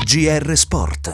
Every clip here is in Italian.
GR Sport.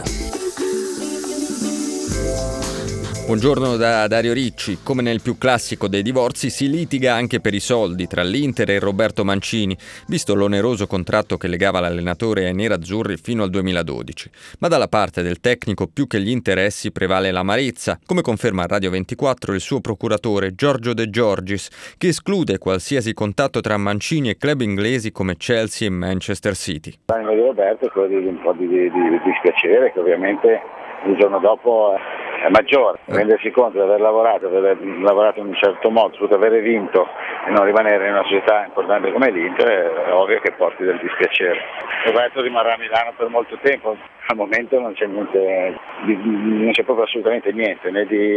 Buongiorno da Dario Ricci. Come nel più classico dei divorzi si litiga anche per i soldi tra l'Inter e Roberto Mancini, visto l'oneroso contratto che legava l'allenatore ai nerazzurri fino al 2012. Ma dalla parte del tecnico più che gli interessi prevale l'amarezza, come conferma a Radio 24 il suo procuratore Giorgio De Giorgis, che esclude qualsiasi contatto tra Mancini e club inglesi come Chelsea e Manchester City. L'animo di Roberto è quello di un po' di dispiacere, che ovviamente il giorno dopo è maggiore, rendersi conto di aver lavorato in un certo modo, soprattutto avere vinto e non rimanere in una società importante come l'Inter, è ovvio che porti del dispiacere. Roberto rimarrà a Milano per molto tempo, al momento non c'è niente, non c'è proprio assolutamente niente,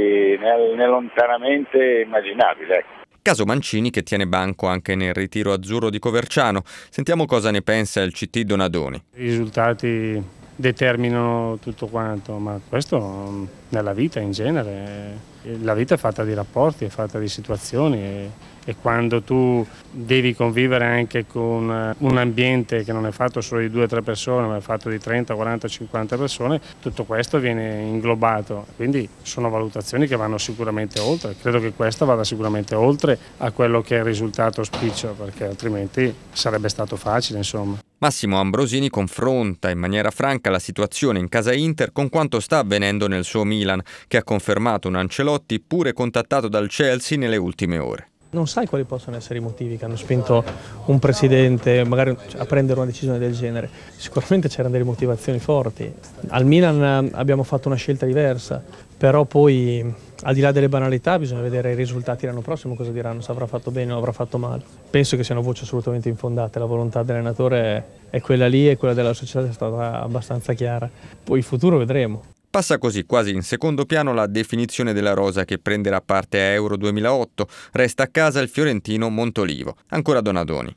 né lontanamente immaginabile. Caso Mancini che tiene banco anche nel ritiro azzurro di Coverciano. Sentiamo cosa ne pensa il CT Donadoni. I risultati determinano tutto quanto, ma questo nella vita in genere. La vita è fatta di rapporti, è fatta di situazioni e quando tu devi convivere anche con un ambiente che non è fatto solo di 2 o 3 persone, ma è fatto di 30, 40, 50 persone, tutto questo viene inglobato. Quindi sono valutazioni che vanno sicuramente oltre. Credo che questa vada sicuramente oltre a quello che è il risultato auspicio, perché altrimenti sarebbe stato facile, insomma. Massimo Ambrosini confronta in maniera franca la situazione in casa Inter con quanto sta avvenendo nel suo Milan, che ha confermato un Ancelotti pure contattato dal Chelsea nelle ultime ore. Non sai quali possono essere i motivi che hanno spinto un presidente magari a prendere una decisione del genere. Sicuramente c'erano delle motivazioni forti. Al Milan abbiamo fatto una scelta diversa, però poi al di là delle banalità bisogna vedere i risultati l'anno prossimo, cosa diranno, se avrà fatto bene o avrà fatto male. Penso che siano voci assolutamente infondate, la volontà dell'allenatore è quella lì e quella della società è stata abbastanza chiara. Poi il futuro vedremo. Passa così quasi in secondo piano la definizione della rosa che prenderà parte a Euro 2008. Resta a casa il fiorentino Montolivo. Ancora Donadoni.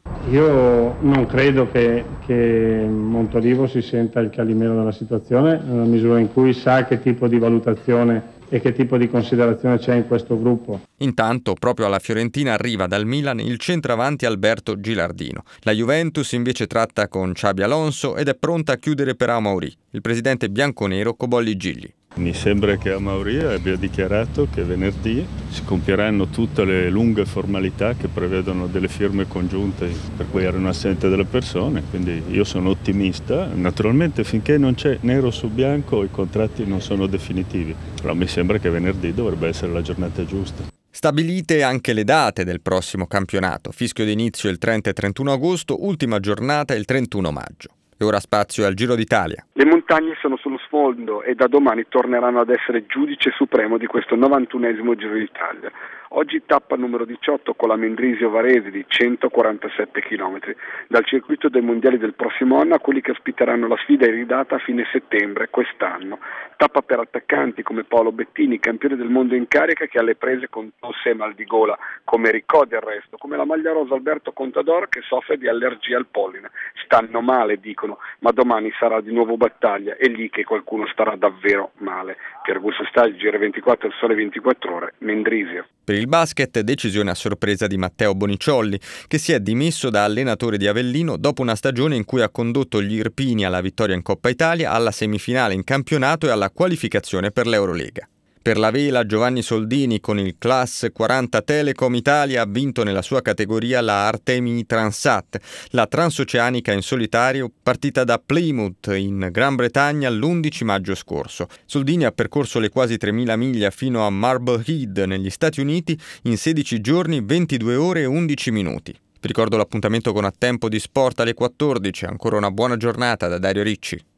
Io non credo che Montolivo si senta il calimero della situazione, nella misura in cui sa che tipo di valutazione e che tipo di considerazione c'è in questo gruppo. Intanto, proprio alla Fiorentina arriva dal Milan il centravanti Alberto Gilardino. La Juventus invece tratta con Xabi Alonso ed è pronta a chiudere per Amauri. Il presidente bianconero Cobolli Gigli. Mi sembra che Amauri abbia dichiarato che venerdì si compieranno tutte le lunghe formalità che prevedono delle firme congiunte per cui erano assenti delle persone, quindi io sono ottimista. Naturalmente finché non c'è nero su bianco i contratti non sono definitivi, però mi sembra che venerdì dovrebbe essere la giornata giusta. Stabilite anche le date del prossimo campionato. Fischio d'inizio il 30 e 31 agosto, ultima giornata il 31 maggio. E ora spazio al Giro d'Italia. Le montagne sono sullo sfondo e da domani torneranno ad essere giudice supremo di questo 91esimo Giro d'Italia. Oggi tappa numero 18 con la Mendrisio-Varese di 147 km. Dal circuito dei mondiali del prossimo anno a quelli che ospiteranno la sfida iridata a fine settembre quest'anno. Tappa per attaccanti come Paolo Bettini, campione del mondo in carica, che alle prese con tosse e mal di gola, come Ricò del resto, come la maglia rosa Alberto Contador che soffre di allergia al polline. Stanno male, dicono, ma domani sarà di nuovo battaglia, è lì che qualcuno starà davvero male. Per Augusto Staggi, GR24, il Sole 24 Ore, Mendrisio. Per il basket, decisione a sorpresa di Matteo Boniciolli, che si è dimesso da allenatore di Avellino dopo una stagione in cui ha condotto gli Irpini alla vittoria in Coppa Italia, alla semifinale in campionato e alla qualificazione per l'Eurolega. Per la vela, Giovanni Soldini con il Class 40 Telecom Italia ha vinto nella sua categoria la Artemi Transat, la transoceanica in solitario partita da Plymouth in Gran Bretagna l'11 maggio scorso. Soldini ha percorso le quasi 3.000 miglia fino a Marblehead negli Stati Uniti in 16 giorni, 22 ore e 11 minuti. Vi ricordo l'appuntamento con A Tempo di Sport alle 14. Ancora una buona giornata da Dario Ricci.